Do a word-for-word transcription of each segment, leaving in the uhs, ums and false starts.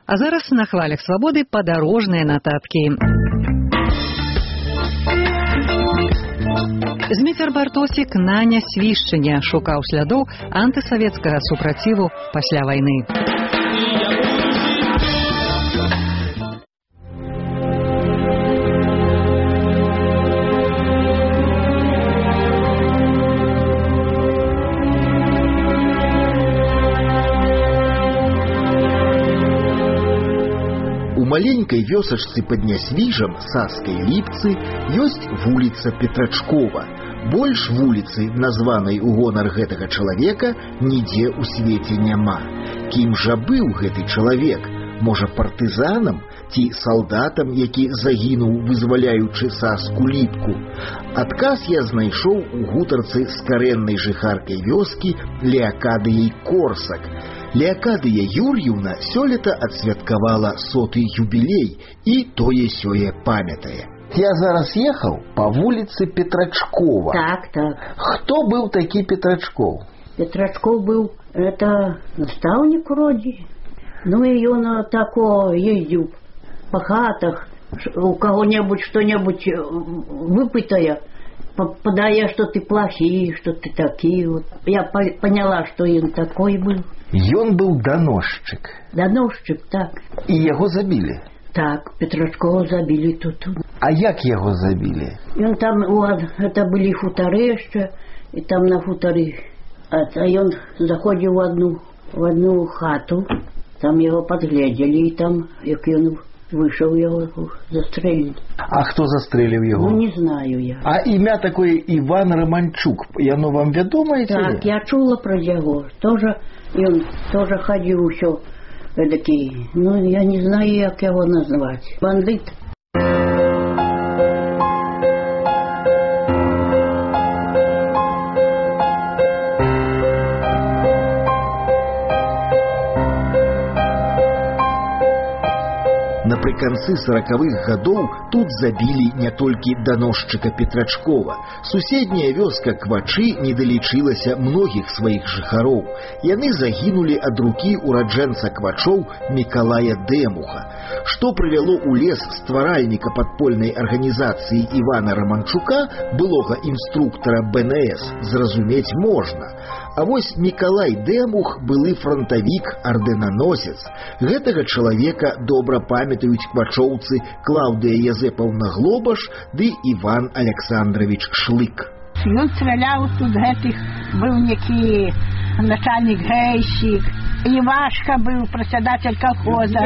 А зараз на хвалях свабоды падарожныя нататкі. Зміцер Бартосік на Нясвішчыне шукаў слядоў антысавецкага супраціву пасля вайны. У маленькай вёсачцы пад Нясвіжам Саскай Ліпцы ёсць вуліца Петрачкова. Больш вуліцы, названай у гонар гэтага чалавека, нідзе ў свеце няма. Кім жа быў гэты чалавек? Можа, партызанам ці салдатам, які загінуў, вызваляючы Саску Ліпку? Адказ я знайшоў у гутарцы з карэннай жыхаркай вёскі Леакадыяй Корсак. Леакадыя Юр'еўна сёлета адсвяткавала соты юбілей і тое-сёе памятае. Я зараз ехаў па вуліцы Петрачкова. Так, так. Хто быў такі Петрачков? Петрачков быў, это настаўнік уроде. Ну і ён тако ездзіў па хатах, у кого-небудзь што-небудзь выпытае, падае, што ты плохі, што ты такі. Вот. Я поняла, што ён такой быў. Ён быў даносчык. Даносчык, так. І яго забілі? Так, Петрачкова забілі тут. А як яго забілі? Ён там, вот, это былі хутары яшчэ, і там на хутары. А ён заходзіў в одну, в одну хату, там яго падгледзелі, і там, як ён выйшаў, яго застрэлілі. А хто застрэліў яго? Ну, не знаю я. А імя такое Іван Романчук, яно вам вядомае? Так, я чула пра яго. Тоже, ён тоже хадзіў усё эдакий, ну, я не знаю, як яго назваць. Бандит. Напрыканцы сорокавых гадоў тут забілі не толькі даносчыка Петрачкова. Суседняя вёска Квачы не далічылася многіх сваіх жыхароў. Яны загінулі ад рукі ураджэнца Квачоў Мікалая Дэмуха. Што прывяло ў лес стваральніка падпольнай арганізацыі Івана Романчука, былога інструктара бэ эн эс, зразумець можна. А вось Мікалай Дэмух былы фронтавік, ардэнаносец. Гэтага чалавека добра памятаюць квачоўцы Клаўдыя Язэпаўна Глобаш ды Іван Александрович Шлык. Ён страляў тут гэтых, быў некі начальник гейщик, Івашка быў прадседатель колхоза.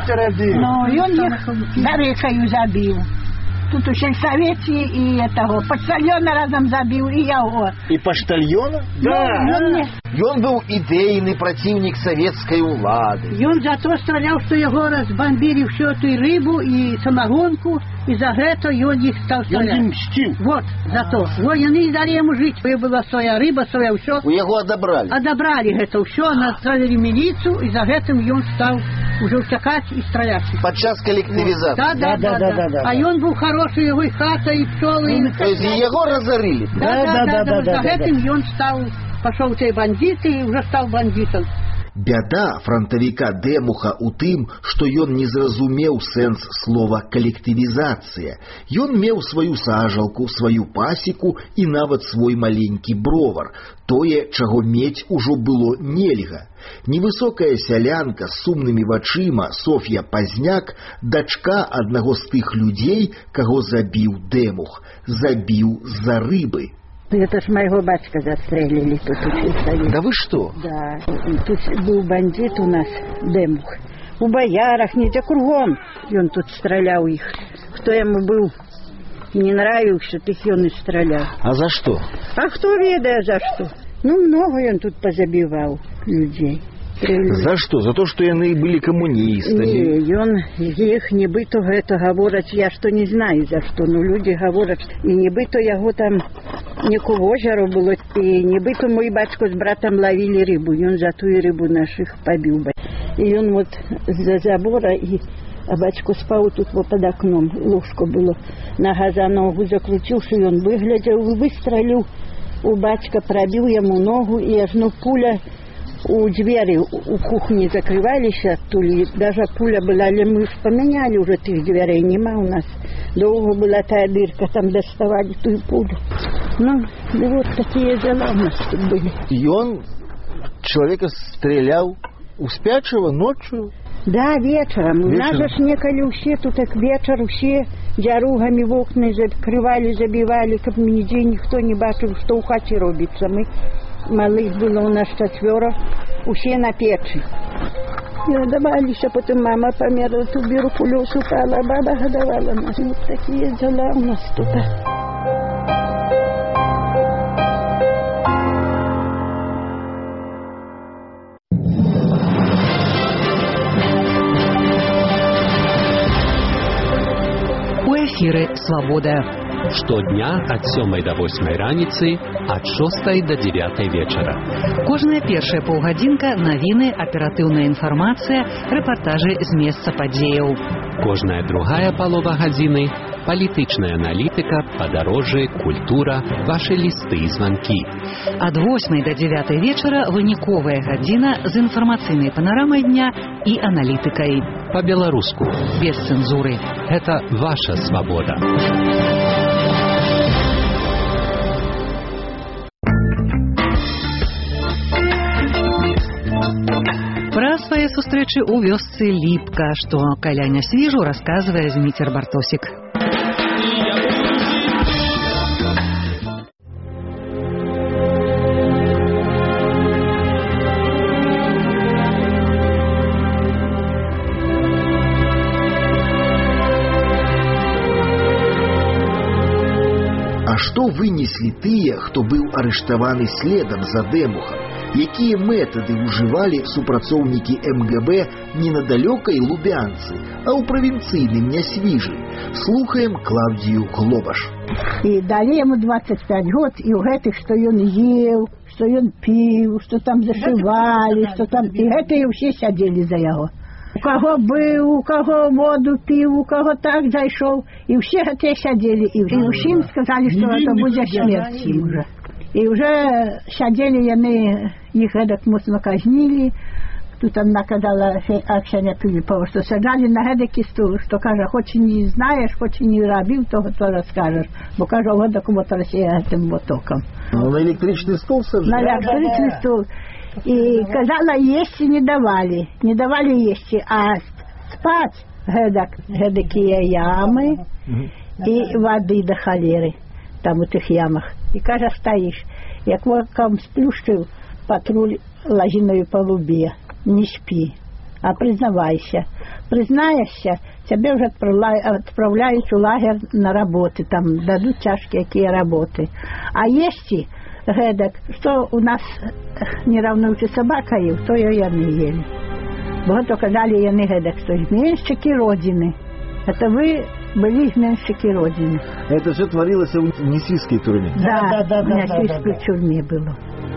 Ну, ён іх за рэкаю забіў. Тут у сельсавеце і этого паштальона разом забіў, і яго. І паштальона? Да. Ну, ён быў ідэйны праціўнік савецкай улады. Ён за то страляў, што яго разбамбілі ўсю эту рыбу і самагонку, і за гэта ён іх стаў страляць. Ён ім мсціў. Вот, за то. Во, яны не далі яму жыць. Была свая рыба, свая ўсё. У яго адабралі? Адабралі гэта ўсё, настралілі міліцу, і за гэтым ён стаў уже ўцякаць і страляць. Падчас калектывізацыі? Да, да, да, да, да, да. А ён быў хорошы, яго і хата, і пчолы. То есть яго разорили? Да, да, да, да, за гэтым ён стаў, пашоў цей бандит і уже стаў бандитом. Бяда фронтавіка Дэмуха ў тым, што ён не зразумеў сэнс слова калектывізацыя. Ён меў сваю сажалку, сваю пасеку і нават свой маленькі бровар. Тое, чаго мець ужо было нельга. Невысокая сялянка з сумнымі вачыма Соф'я Пазняк, дачка аднаго з тых людзей, каго забіў Дэмух. Забіў з-за рыбы. Это ж моего батька застрелили тут. Да вы что? Да. Тут был бандит у нас, Дэмух. У боярах, нигде кругом. И он тут стрелял их. Кто ему был не нравился, так он и стрелял. А за что? А кто ведает за что? Ну, много он тут позабивал людей. За что? За то, что яны были коммунистами? Не, он их нібито гэта говорить, я что не знаю за что, но люди говорят, и нібито яго там некого озера было, и нібито мой батько с братом ловили рыбу, и он за ту рыбу наших побил. И он вот за забора, и а батько спал тут вот под окном, ложка была, нога за ногу закрутился, и он выглядел, выстрелил, у батька пробил ему ногу, и аж ну пуля у двери у кухни закрывались, то ли даже пуля была, или мы вспоминали уже тех дверей, нема у нас. Долго была та дырка, там доставали ту пулю. Ну, и вот такие дела у нас тут были. И он человека стрелял у спячего ночью? Да, вечером. У нас же снекали все, тут так вечер все дяругами в окна закрывали, забивали, как нигде никто не бачил, что у хати робится. Мы, малых было у нас четверо, все на печи. И отдавались, а потом мама померла, туберкулез упала, а баба годовала нас. Вот такие дела у нас тут. Эфиры «Свобода». Штодня ад сёмай да восьмай раніцы, ад шостай да дзевятай вечара. Кожная першая паўгадзінка навіны, аператыўная інфармацыя, рэпартажы з месца падзеяў. Кожная другая палова гадзіны – палітычная аналітыка, падарожжы, культура, вашы лісты і званкі. Ад восьмай да дзевятай вечара выніковая гадзіна з інфармацыйнай панарамай дня і аналітыкай. Па-беларуску. Без цэнзуры. Это ваша свабода. Пра свае сустрэчы ў вёсцы Ліпка, што каля Нясвіжу расказвае Зміцер Бартосік. А што вынеслі тыя, хто быў арыштаваны следам за Дэмухам? Якія метады ўжывалі супрацоўнікі эм гэ бэ не на далёкай Лубянцы, а ў правінцыйным Нясвіжы? Слухаем Клаўдію Глобаш. І далі яму двадцать пять год, і ў гэтых, што ён еў, што ён піў, што там зашывалі, што там... І гэтыя ўсе сядзелі за яго. У каго быў, у каго воду піў, у каго так зайшоў, і ўсе гэтыя сядзелі, і ўсім сказалі, што гэта будзе смерць ім уже. І уже сядзелі яны, іх гэтак моцна казнілі. Тут одна казала, Аксеня Пилипова, что сажали на гэтакі стул, что кажа, хоч не знаешь, хоч не рабіў, то то расскажешь. Бо кажа, вот так вот Россия этим ботоком. Ну, на электричный стул сажали? На электричный стул. И казала, есть не давали, не давали есть, а спать гэтак, гэтакие ямы и воды до холеры там у тых ямах. И кажа, стоишь, як воком сплюшчыў патруль лазіною по лубе. Не спи, а признавайся. Признаешься, тебя уже отправляют в лагерь на работы, там дадут тяжкие какие работы. А если гэтак, что у нас не равнуючи собака ел, то ее яны ели. Вот только дали яны гэтак, что изменщики Родины. Это вы были изменщики Родины. Это все творилось в Нясвижской тюрьме? Да, да, да, в Нясвижской да, да. тюрьме было.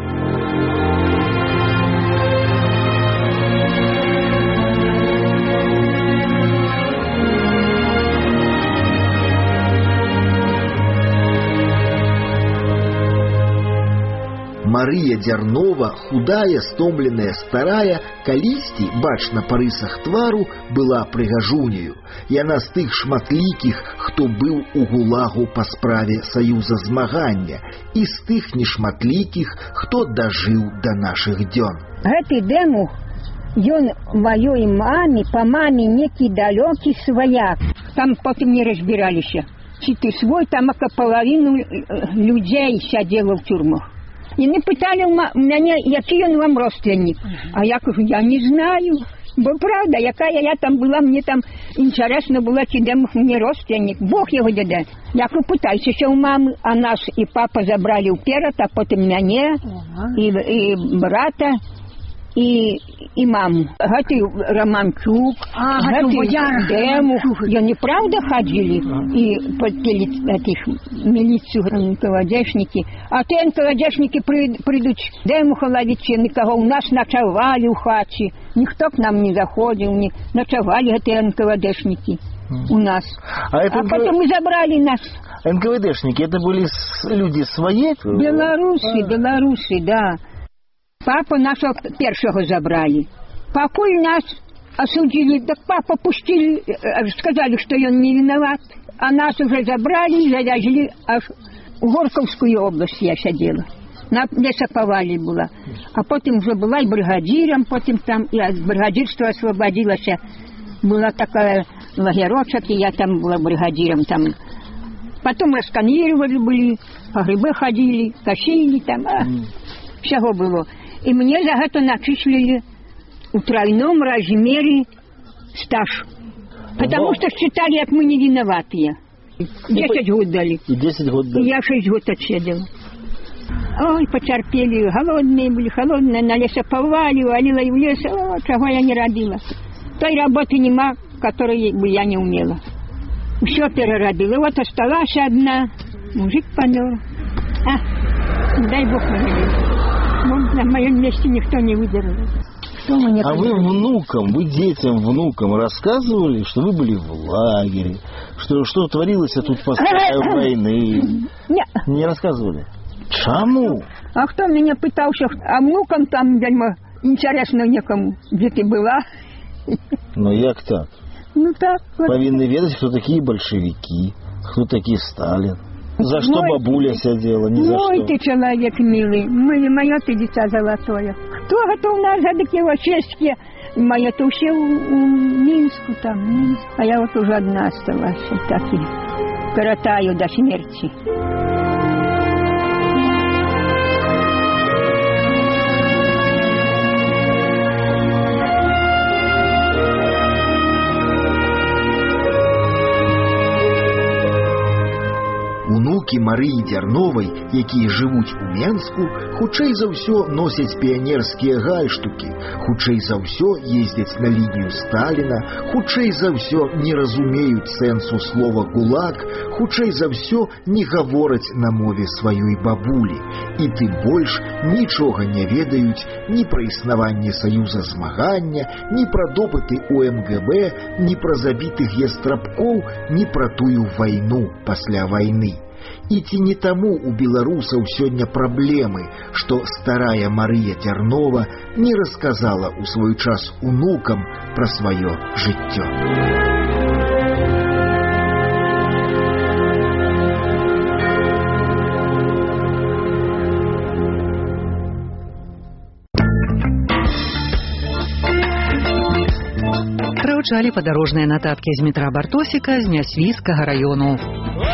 Мария Дзярнова, худая, стомленная, старая, калісьці, бачна па рысах твару, была прыгажуняю. Яна з тых шматлікіх, хто быў у гулагу па справе саюза змагання, і з тых нешматлікіх, хто дажыў да нашых дзён. Гэты Дэмух, ён маёй маме, па маме некі далёкі сваяк. Там потым не разбіраліся. Ці ты свой, там ака палавіну людзей сядзела ў тюрмах. И не пытали меня, який он вам родственник. А я кажу, я не знаю. Бо правда, якая я там была, мне там интересно было, чи Дэмух мне родственник. Бог его даде. Я кажу, пытайся у мамы, а нас и папа забрали вперед, а потом меня, и, и брата, и, и маму. Гэты Романчук, а, гэты Дэмух, они правда ходили и подпили этих милицию, НКВДшники. А те НКВДшники придут Дэмуха ловить, никого у нас ночевали в хате. Никто к нам не заходил, не ночевали эти НКВДшники у нас. А, а это потом мы забрали нас. НКВДшники, это были люди свои? Белорусы, белорусы, да. Папу нашего першего забрали. Покуль нас осудили, так папа пустили, сказали, что он не виноват. А нас уже забрали, завезли аж в Горьковскую область я сидела. На лесоповале была. А потом уже была и бригадиром, потом там и от бригадирства освободилась. Была такая лагерочек, и я там была бригадиром. Там. Потом расканировали были, по грибы ходили, косили там, а, mm. всего было. И мне за это начислили в тройном размере стаж. Потому Но... что считали, как мы не виноватые. Десять год дали. И десять год дали. Я шесть год отсидела. Ой, потерпели, голодные были, холодные, на лесоповале, валила и в лес. О, чего я не родила. Той работы нема, которой бы я не умела. Все переробила. Вот осталась одна. Мужик помер. А, дай Бог мне. Вот на моем месте никто не выдержал. А вы внукам, вы детям, внукам рассказывали, что вы были в лагере, что, что творилось тут после войны? Нет. Не рассказывали? Чему? А кто меня пытался, а внукам там, дальма, интересно некому, где ты была? Ну, як так? Ну, так. Вот. Повинны ведать, кто такие большевики, кто такие Сталин. За что мой, бабуля сидела, ни за мой что. Ты человек милый, мой, мое ты дитя золотое. Кто это у нас за такие честки? Мое-то все у, у Минску там, Минск. А я вот уже одна осталась, так и коротаю до смерти. Унукі Марыі Дзярновай, якія жывуць у Менску, хутчэй за ўсё носяць піянерскія гальштукі, хутчэй за ўсё ездзяць на лінію Сталіна, хутчэй за ўсё не разумеюць сэнсу слова «гулаг», хутчэй за ўсё не гавораць на мове сваёй бабулі, і тым больш нічога не ведаюць ні пра існаванне саюза змагання, ні пра допыты у эм гэ бэ, ні пра забітых ястрабкоў, ні пра тую вайну пасля вайны. І ці не таму у беларусаў сёння праблемы, што старая Марыя Дзярнова не расказала ў свой час унукам пра сваё жыццё. Прывучалі падарожныя нататкі з метра Бартосіка з Нясвійскага раёну.